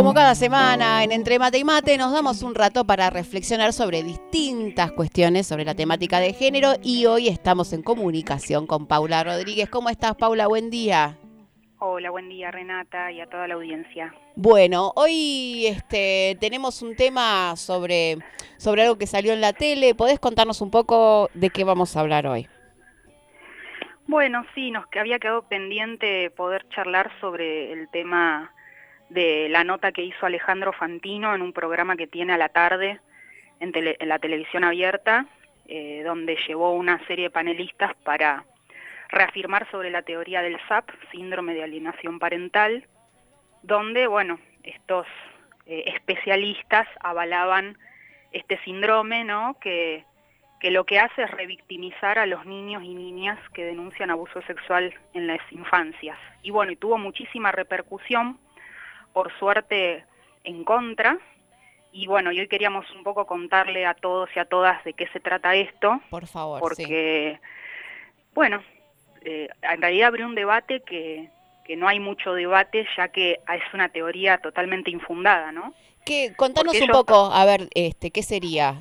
Como cada semana en Entre Mate y Mate nos damos un rato para reflexionar sobre distintas cuestiones sobre la temática de género y hoy estamos en comunicación con Paula Rodríguez. ¿Cómo estás, Paula? Buen día. Hola, buen día Renata y a toda la audiencia. Bueno, hoy tenemos un tema sobre algo que salió en la tele. ¿Podés contarnos un poco de qué vamos a hablar hoy? Bueno, sí, nos había quedado pendiente poder charlar sobre el tema de la nota que hizo Alejandro Fantino en un programa que tiene a la tarde en la televisión abierta, donde llevó una serie de panelistas para reafirmar sobre la teoría del SAP, síndrome de alienación parental, donde, bueno, estos especialistas avalaban este síndrome, ¿no?, que lo que hace es revictimizar a los niños y niñas que denuncian abuso sexual en las infancias. Y bueno, y tuvo muchísima repercusión, por suerte en contra, y bueno, y hoy queríamos un poco contarle a todos y a todas de qué se trata esto, Por favor, sí. porque, bueno, en realidad abrió un debate que no hay mucho debate, ya que es una teoría totalmente infundada, ¿no? Porque Contanos un ellos, poco, a ver, ¿qué sería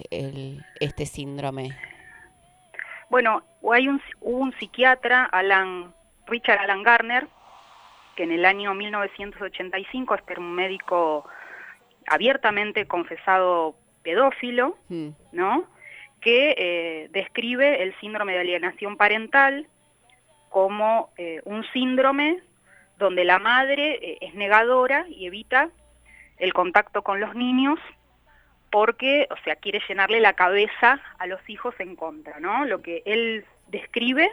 este síndrome? bueno, hubo un psiquiatra, Richard Alan Garner, que en el año 1985 era un médico abiertamente confesado pedófilo, ¿no?, que describe el síndrome de alienación parental como un síndrome donde la madre es negadora y evita el contacto con los niños porque, o sea, quiere llenarle la cabeza a los hijos en contra, ¿no? Lo que él describe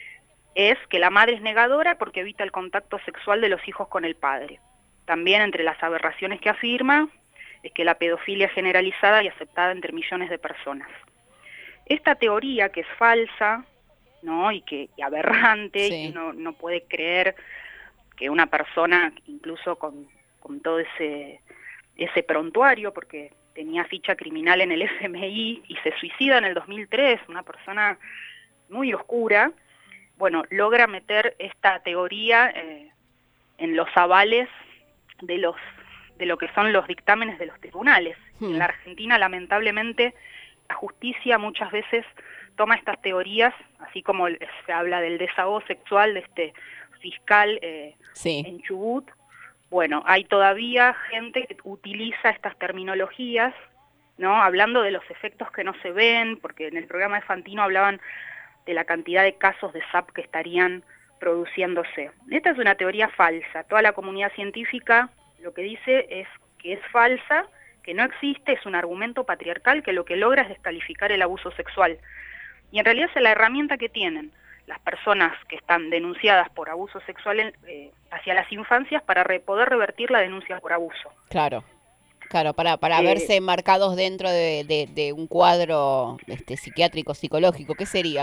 es que la madre es negadora porque evita el contacto sexual de los hijos con el padre. También entre las aberraciones que afirma es que la pedofilia es generalizada y aceptada entre millones de personas. Esta teoría, que es falsa, ¿no?, y aberrante, y que Sí. uno no puede creer que una persona, incluso con todo ese prontuario, porque tenía ficha criminal en el FMI y se suicida en el 2003, una persona muy oscura, bueno, logra meter esta teoría en los avales de lo que son los dictámenes de los tribunales. Y en la Argentina, lamentablemente, la justicia muchas veces toma estas teorías, así como se habla del desahogo sexual de este fiscal Sí. en Chubut. Bueno, hay todavía gente que utiliza estas terminologías, ¿no?, hablando de los efectos que no se ven, porque en el programa de Fantino hablaban de la cantidad de casos de SAP que estarían produciéndose. Esta es una teoría falsa. Toda la comunidad científica lo que dice es que es falsa, que no existe, es un argumento patriarcal que lo que logra es descalificar el abuso sexual. Y en realidad es la herramienta que tienen las personas que están denunciadas por abuso sexual hacia las infancias para poder revertir la denuncia por abuso. Claro, claro, para Eh, verse marcados dentro de un cuadro psiquiátrico, psicológico. ¿Qué sería?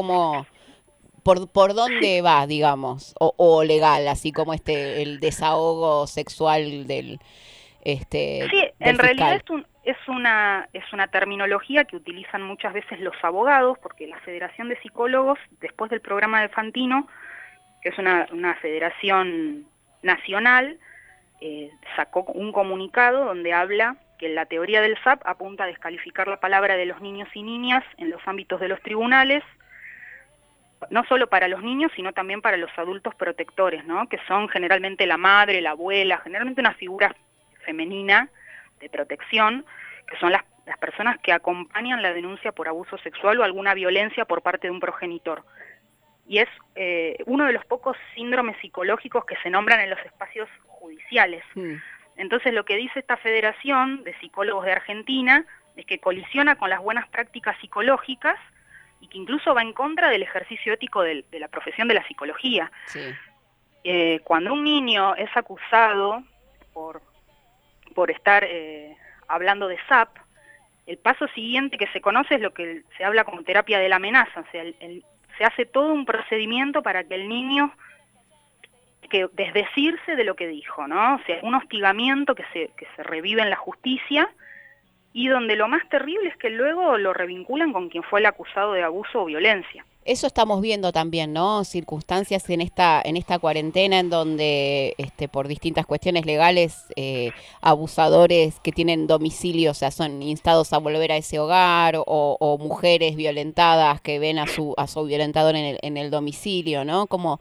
¿Por sí, dónde va, digamos? O legal, así como el desahogo sexual sí, del en realidad fiscal. es una terminología que utilizan muchas veces los abogados, porque la Federación de Psicólogos, después del programa de Fantino, que es una federación nacional, sacó un comunicado donde habla que la teoría del SAP apunta a descalificar la palabra de los niños y niñas en los ámbitos de los tribunales, no solo para los niños, sino también para los adultos protectores, ¿no?, que son generalmente la madre, la abuela, generalmente una figura femenina de protección, que son las personas que acompañan la denuncia por abuso sexual o alguna violencia por parte de un progenitor. Y es uno de los pocos síndromes psicológicos que se nombran en los espacios judiciales. Mm. Entonces, lo que dice esta Federación de Psicólogos de Argentina es que colisiona con las buenas prácticas psicológicas y que incluso va en contra del ejercicio ético de la profesión de la psicología. Sí. Cuando un niño es acusado por, por estar hablando de SAP, el paso siguiente que se conoce es lo que se habla como terapia de la amenaza, o sea, se hace todo un procedimiento para que el niño que desdecirse de lo que dijo, ¿no? O sea, un hostigamiento que se revive en la justicia y donde lo más terrible es que luego lo revinculan con quien fue el acusado de abuso o violencia. Eso estamos viendo también, ¿no? Circunstancias en esta cuarentena en donde por distintas cuestiones legales abusadores que tienen domicilio, o sea, son instados a volver a ese hogar o mujeres violentadas que ven a su violentador en el domicilio, ¿no? Como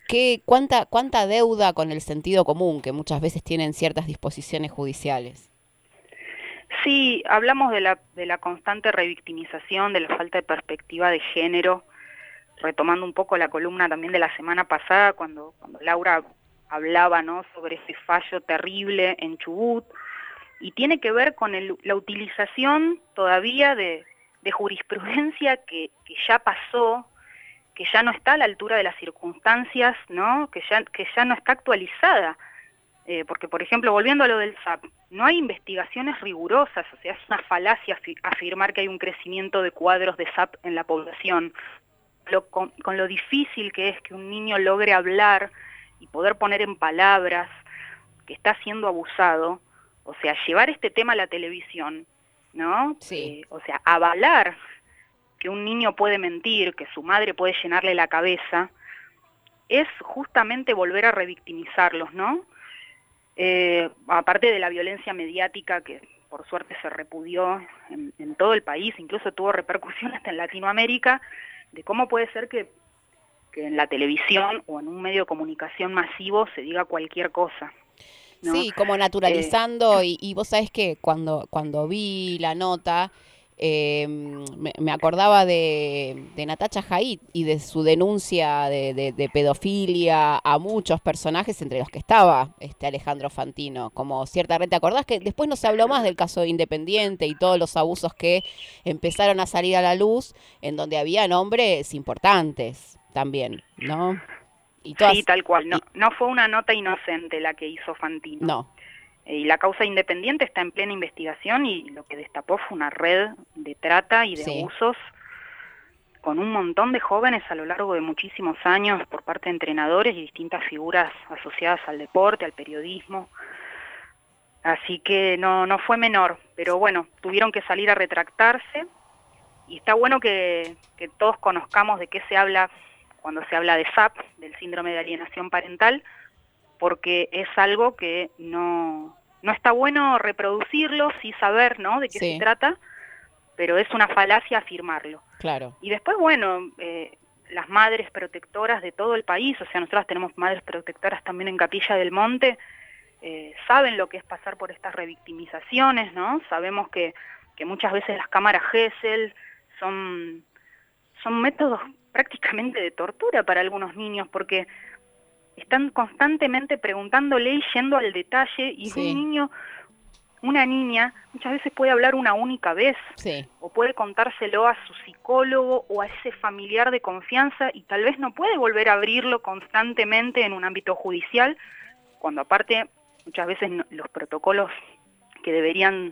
cuánta deuda con el sentido común que muchas veces tienen ciertas disposiciones judiciales. Sí, hablamos de la constante revictimización, de la falta de perspectiva de género, retomando un poco la columna también de la semana pasada, cuando Laura hablaba, ¿no?, sobre ese fallo terrible en Chubut, y tiene que ver con la utilización todavía de jurisprudencia que ya pasó, que ya no está a la altura de las circunstancias, ¿no?, que ya no está actualizada. Porque, por ejemplo, volviendo a lo del SAP, no hay investigaciones rigurosas, o sea, es una falacia afirmar que hay un crecimiento de cuadros de SAP en la población. Con lo difícil que es que un niño logre hablar y poder poner en palabras que está siendo abusado, o sea, llevar este tema a la televisión, ¿no? Sí. O sea, avalar que un niño puede mentir, que su madre puede llenarle la cabeza, es justamente volver a revictimizarlos, ¿no? Aparte de la violencia mediática que por suerte se repudió en todo el país, incluso tuvo repercusión hasta en Latinoamérica, de cómo puede ser que en la televisión o en un medio de comunicación masivo se diga cualquier cosa, ¿no? Sí, como naturalizando, y vos sabés que cuando vi la nota, me acordaba de Natacha Haidt y de su denuncia de pedofilia a muchos personajes, entre los que estaba Alejandro Fantino, como cierta red. ¿Te acordás que después no se habló más del caso de Independiente y todos los abusos que empezaron a salir a la luz, en donde había nombres importantes también, ¿no? Y Sí, todas, tal cual, no, y, no fue una nota inocente la que hizo Fantino. no, Y la causa Independiente está en plena investigación y lo que destapó fue una red de trata y de sí. abusos con un montón de jóvenes a lo largo de muchísimos años por parte de entrenadores y distintas figuras asociadas al deporte, al periodismo. Así que no fue menor, pero bueno, tuvieron que salir a retractarse y está bueno que todos conozcamos de qué se habla cuando se habla de SAP, del síndrome de alienación parental, porque es algo que no está bueno reproducirlo, sí saber, ¿no?, de qué se Sí, trata, pero es una falacia afirmarlo. claro. Y después, bueno, las madres protectoras de todo el país, o sea, nosotros tenemos madres protectoras también en Capilla del Monte, saben lo que es pasar por estas revictimizaciones, ¿no? Sabemos que muchas veces las cámaras Gesell son métodos prácticamente de tortura para algunos niños, porque están constantemente preguntándole y yendo al detalle, y un Sí, niño, una niña, muchas veces puede hablar una única vez, sí, o puede contárselo a su psicólogo o a ese familiar de confianza, y tal vez no puede volver a abrirlo constantemente en un ámbito judicial, cuando aparte muchas veces los protocolos que deberían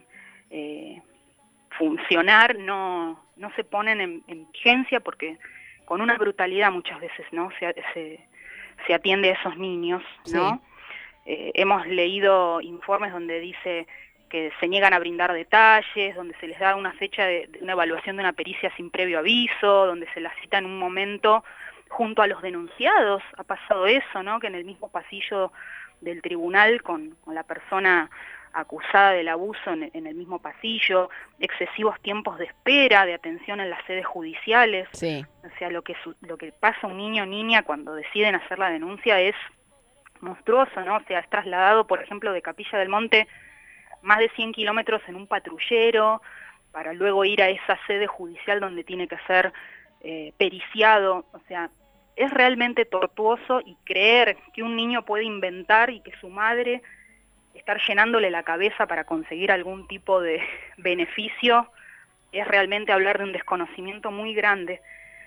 funcionar no se ponen en vigencia, porque con una brutalidad muchas veces no se atiende a esos niños, sí, ¿no? Hemos leído informes donde dice que se niegan a brindar detalles, donde se les da una fecha de una evaluación de una pericia sin previo aviso, donde se la cita en un momento junto a los denunciados. Ha pasado eso, ¿no?, que en el mismo pasillo del tribunal con la persona acusada del abuso en el mismo pasillo, excesivos tiempos de espera, de atención en las sedes judiciales. sí, O sea, lo que pasa a un niño o niña cuando deciden hacer la denuncia es monstruoso, ¿no? O sea, es trasladado, por ejemplo, de Capilla del Monte más de 100 kilómetros en un patrullero, para luego ir a esa sede judicial donde tiene que ser periciado. O sea, es realmente tortuoso, y creer que un niño puede inventar y que su madre estar llenándole la cabeza para conseguir algún tipo de beneficio es realmente hablar de un desconocimiento muy grande.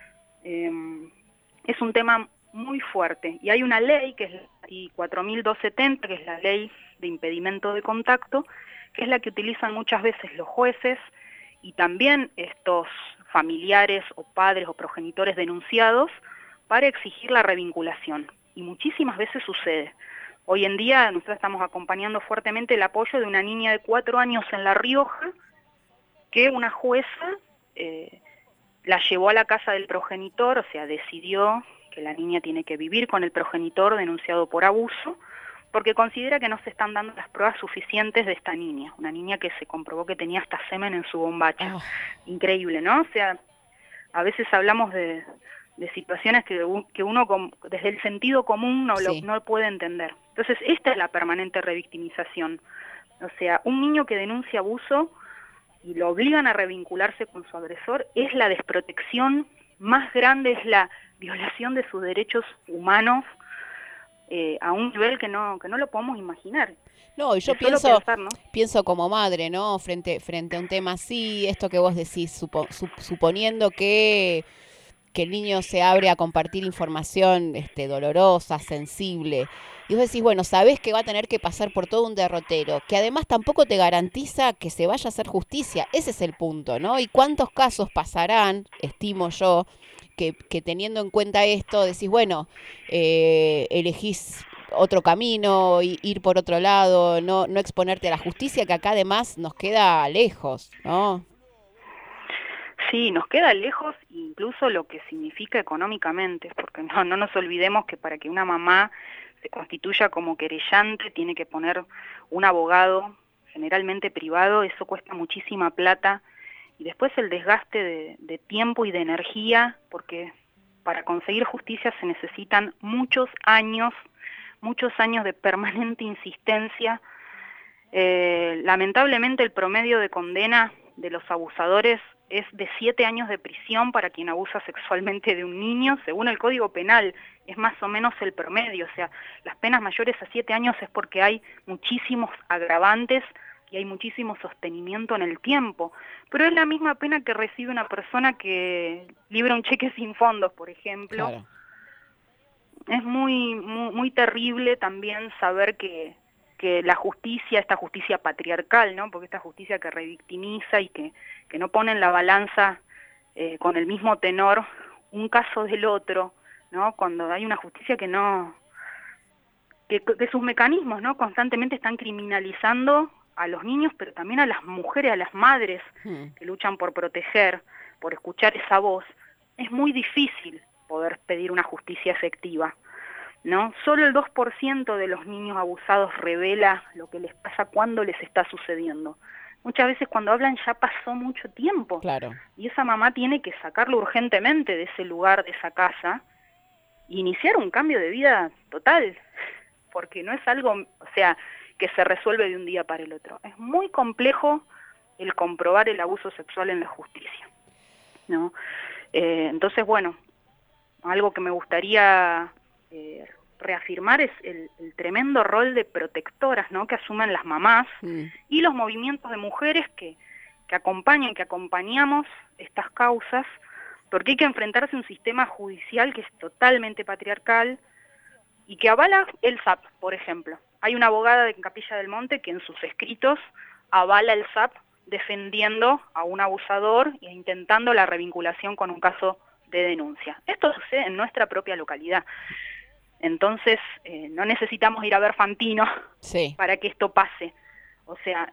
Es un tema muy fuerte, y hay una ley que es la ley 4270, que es la ley de impedimento de contacto, que es la que utilizan muchas veces los jueces y también estos familiares o padres o progenitores denunciados para exigir la revinculación, y muchísimas veces sucede. Hoy en día nosotros estamos acompañando fuertemente el apoyo de una niña de 4 años en La Rioja, que una jueza la llevó a la casa del progenitor, o sea, decidió que la niña tiene que vivir con el progenitor denunciado por abuso, porque considera que no se están dando las pruebas suficientes de esta niña, una niña que se comprobó que tenía hasta semen en su bombacha. Oh. Increíble, ¿no? O sea, a veces hablamos de situaciones que uno desde el sentido común no puede entender. Entonces, esta es la permanente revictimización. O sea, un niño que denuncia abuso y lo obligan a revincularse con su agresor es la desprotección más grande, es la violación de sus derechos humanos a un nivel que no lo podemos imaginar. No, y yo pienso como madre, ¿no? Frente a un tema así, esto que vos decís, suponiendo que el niño se abre a compartir información dolorosa, sensible, y vos decís, bueno, sabés que va a tener que pasar por todo un derrotero, que además tampoco te garantiza que se vaya a hacer justicia. Ese es el punto, ¿no? ¿Y cuántos casos pasarán, estimo yo, que teniendo en cuenta esto, decís, bueno, elegís otro camino, ir por otro lado, no exponerte a la justicia, que acá además nos queda lejos, ¿no? Sí, nos queda lejos incluso lo que significa económicamente, porque no nos olvidemos que para que una mamá se constituya como querellante tiene que poner un abogado, generalmente privado, eso cuesta muchísima plata, y después el desgaste de tiempo y de energía, porque para conseguir justicia se necesitan muchos años de permanente insistencia. Lamentablemente el promedio de condena de los abusadores es de 7 años de prisión para quien abusa sexualmente de un niño, según el Código Penal, es más o menos el promedio, o sea, las penas mayores a 7 años es porque hay muchísimos agravantes y hay muchísimo sostenimiento en el tiempo, pero es la misma pena que recibe una persona que libra un cheque sin fondos, por ejemplo. Claro. Es muy terrible también saber que la justicia, esta justicia patriarcal, ¿no? Porque esta justicia que revictimiza y que no pone en la balanza con el mismo tenor un caso del otro, ¿no? Cuando hay una justicia que sus mecanismos, ¿no? Constantemente están criminalizando a los niños, pero también a las mujeres, a las madres que luchan por proteger, por escuchar esa voz. Es muy difícil poder pedir una justicia efectiva, ¿no? Solo el 2% de los niños abusados revela lo que les pasa cuando les está sucediendo. Muchas veces cuando hablan ya pasó mucho tiempo. Claro. Y esa mamá tiene que sacarlo urgentemente de ese lugar, de esa casa, e iniciar un cambio de vida total, porque no es algo, o sea, que se resuelve de un día para el otro. Es muy complejo el comprobar el abuso sexual en la justicia, ¿no? Entonces, bueno, algo que me gustaría reafirmar es el tremendo rol de protectoras, ¿no? Que asumen las mamás y los movimientos de mujeres que acompañan, que acompañamos estas causas, porque hay que enfrentarse a un sistema judicial que es totalmente patriarcal y que avala el SAP, por ejemplo. Hay una abogada de Capilla del Monte que en sus escritos avala el SAP defendiendo a un abusador e intentando la revinculación con un caso de denuncia. Esto sucede en nuestra propia localidad. Entonces, no necesitamos ir a ver Fantino para que esto pase. O sea,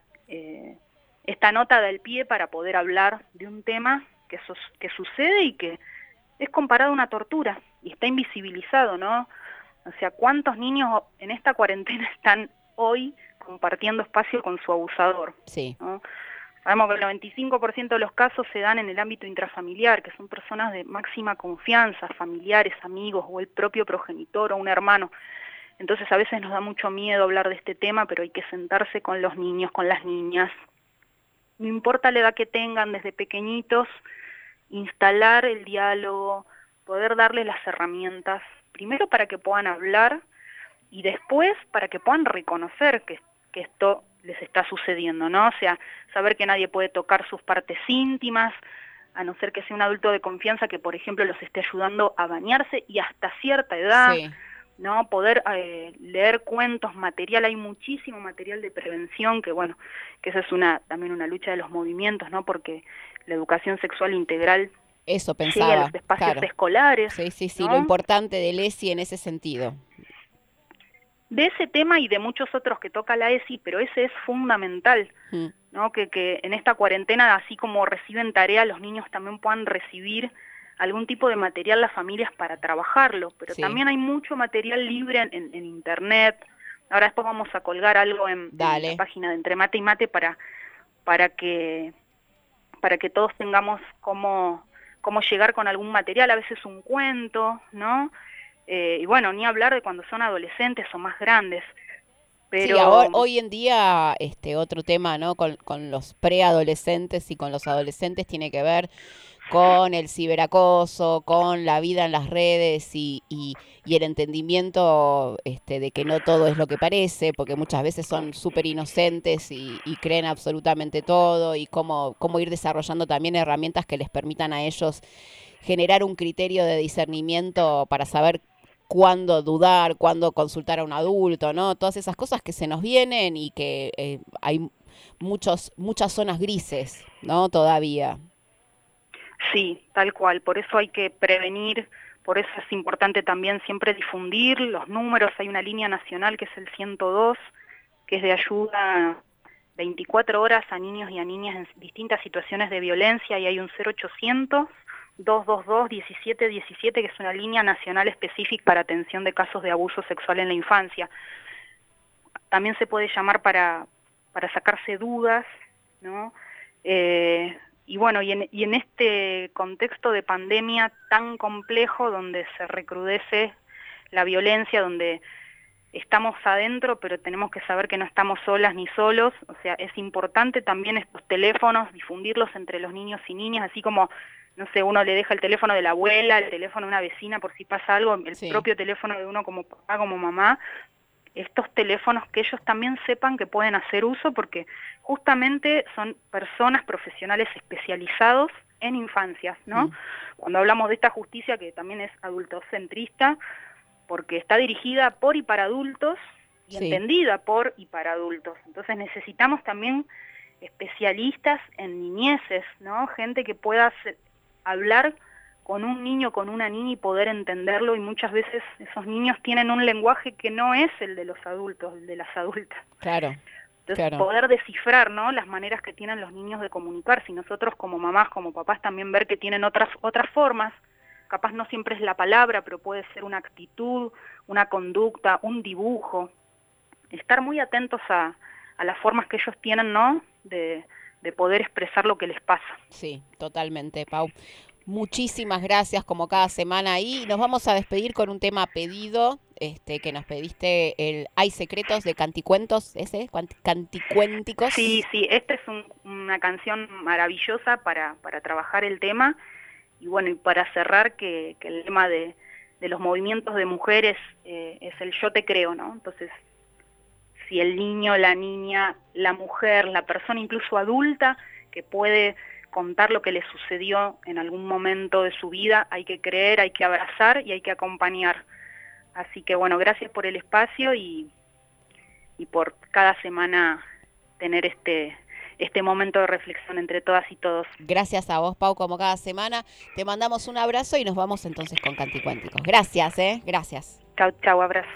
esta nota da el pie para poder hablar de un tema que sucede y que es comparado a una tortura y está invisibilizado, ¿no? O sea, ¿cuántos niños en esta cuarentena están hoy compartiendo espacio con su abusador? Sí. ¿No? Sabemos que el 95% de los casos se dan en el ámbito intrafamiliar, que son personas de máxima confianza, familiares, amigos, o el propio progenitor o un hermano. Entonces a veces nos da mucho miedo hablar de este tema, pero hay que sentarse con los niños, con las niñas. No importa la edad que tengan, desde pequeñitos, instalar el diálogo, poder darles las herramientas, primero para que puedan hablar y después para que puedan reconocer que esto les está sucediendo, ¿no? O sea, saber que nadie puede tocar sus partes íntimas, a no ser que sea un adulto de confianza que, por ejemplo, los esté ayudando a bañarse y hasta cierta edad, ¿no? Poder leer cuentos, material, hay muchísimo material de prevención, que bueno, que esa es también una lucha de los movimientos, ¿no? Porque la educación sexual integral eso pensaba, llega a los espacios escolares. Sí, ¿no? Lo importante del ESI en ese sentido. De ese tema y de muchos otros que toca la ESI, pero ese es fundamental. ¿no? Que en esta cuarentena, así como reciben tareas, los niños también puedan recibir algún tipo de material las familias para trabajarlo, pero Sí. también hay mucho material libre en internet. Ahora después vamos a colgar algo en la página de Entre Mate y Mate para que todos tengamos cómo llegar con algún material, a veces un cuento, ¿no? Y bueno, ni hablar de cuando son adolescentes o más grandes. Pero... Sí, hoy en día otro tema, ¿no? Con los preadolescentes y con los adolescentes tiene que ver con el ciberacoso, con la vida en las redes y el entendimiento de que no todo es lo que parece, porque muchas veces son súper inocentes y creen absolutamente todo, y cómo ir desarrollando también herramientas que les permitan a ellos generar un criterio de discernimiento para saber cuándo dudar, cuándo consultar a un adulto, ¿no? Todas esas cosas que se nos vienen y que hay muchas zonas grises, ¿no? Todavía. Sí, tal cual, por eso hay que prevenir, por eso es importante también siempre difundir los números. Hay una línea nacional que es el 102, que es de ayuda 24 horas a niños y a niñas en distintas situaciones de violencia, y hay un 0800 222 1717, que es una línea nacional específica para atención de casos de abuso sexual en la infancia. También se puede llamar para sacarse dudas, ¿no? Y bueno, y en este contexto de pandemia tan complejo, donde se recrudece la violencia, donde estamos adentro, pero tenemos que saber que no estamos solas ni solos, o sea, es importante también estos teléfonos, difundirlos entre los niños y niñas, así como, no sé, uno le deja el teléfono de la abuela, el teléfono de una vecina por si pasa algo, el propio teléfono de uno como papá, como mamá, estos teléfonos, que ellos también sepan que pueden hacer uso, porque justamente son personas profesionales especializados en infancias, ¿no? Cuando hablamos de esta justicia, que también es adultocentrista, porque está dirigida por y para adultos y entendida por y para adultos. Entonces necesitamos también especialistas en niñeces, ¿no? Gente que pueda hablar con un niño, con una niña y poder entenderlo, y muchas veces esos niños tienen un lenguaje que no es el de los adultos, el de las adultas. Claro. Entonces poder descifrar, ¿no?, las maneras que tienen los niños de comunicarse, y nosotros como mamás, como papás también ver que tienen otras formas. Capaz no siempre es la palabra, pero puede ser una actitud, una conducta, un dibujo. Estar muy atentos a las formas que ellos tienen, ¿no?, de poder expresar lo que les pasa. Sí, totalmente, Pau. Muchísimas gracias, como cada semana, y nos vamos a despedir con un tema pedido, que nos pediste, el Hay Secretos de Canticuentos, Canticuénticos. Sí, esta es una canción maravillosa para trabajar el tema, y bueno, y para cerrar, que el lema de los movimientos de mujeres es el yo te creo, ¿no? Entonces, si el niño, la niña, la mujer, la persona incluso adulta que puede contar lo que le sucedió en algún momento de su vida, hay que creer, hay que abrazar y hay que acompañar. Así que bueno, gracias por el espacio y por cada semana tener este momento de reflexión entre todas y todos. Gracias a vos, Pau, como cada semana. Te mandamos un abrazo y nos vamos entonces con Canticuénticos. Gracias, gracias. Chau, chau, abrazo.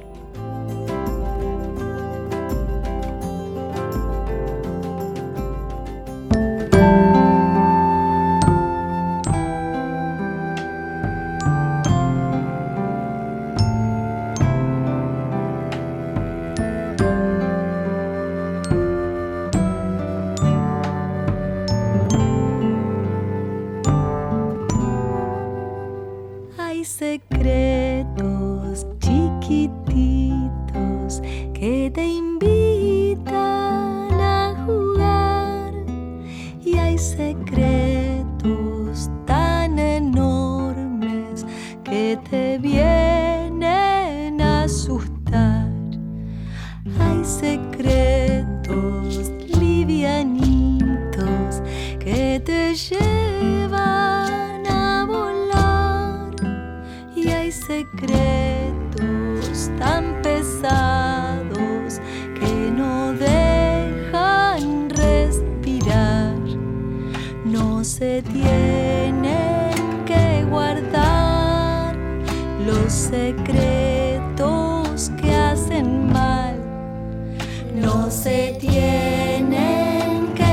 Secretos chiquititos que te invitan a jugar, y hay secretos tan enormes que te vienen a asustar. Hay secretos livianitos que te llevan a volar, y hay secretos tan pesados que no dejan respirar. No se tienen que guardar los secretos que hacen mal. No se tienen que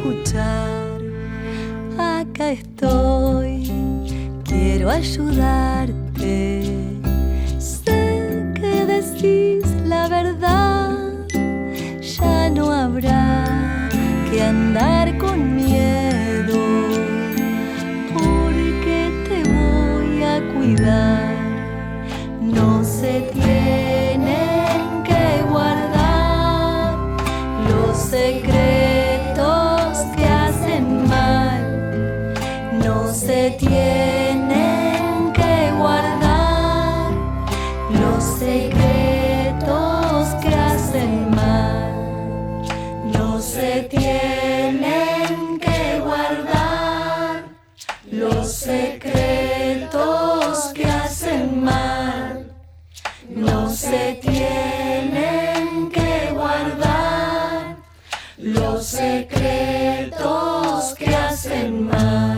escuchar. Acá estoy, quiero ayudarte. Sé que decís la verdad, ya no habrá que andar con miedo, porque te voy a cuidar. No se tienen que guardar los secretos que hacen mal. No se tienen que guardar los secretos que hacen mal. No se tienen que guardar los secretos que hacen mal. No se tienen que guardar los secretos que hacen mal.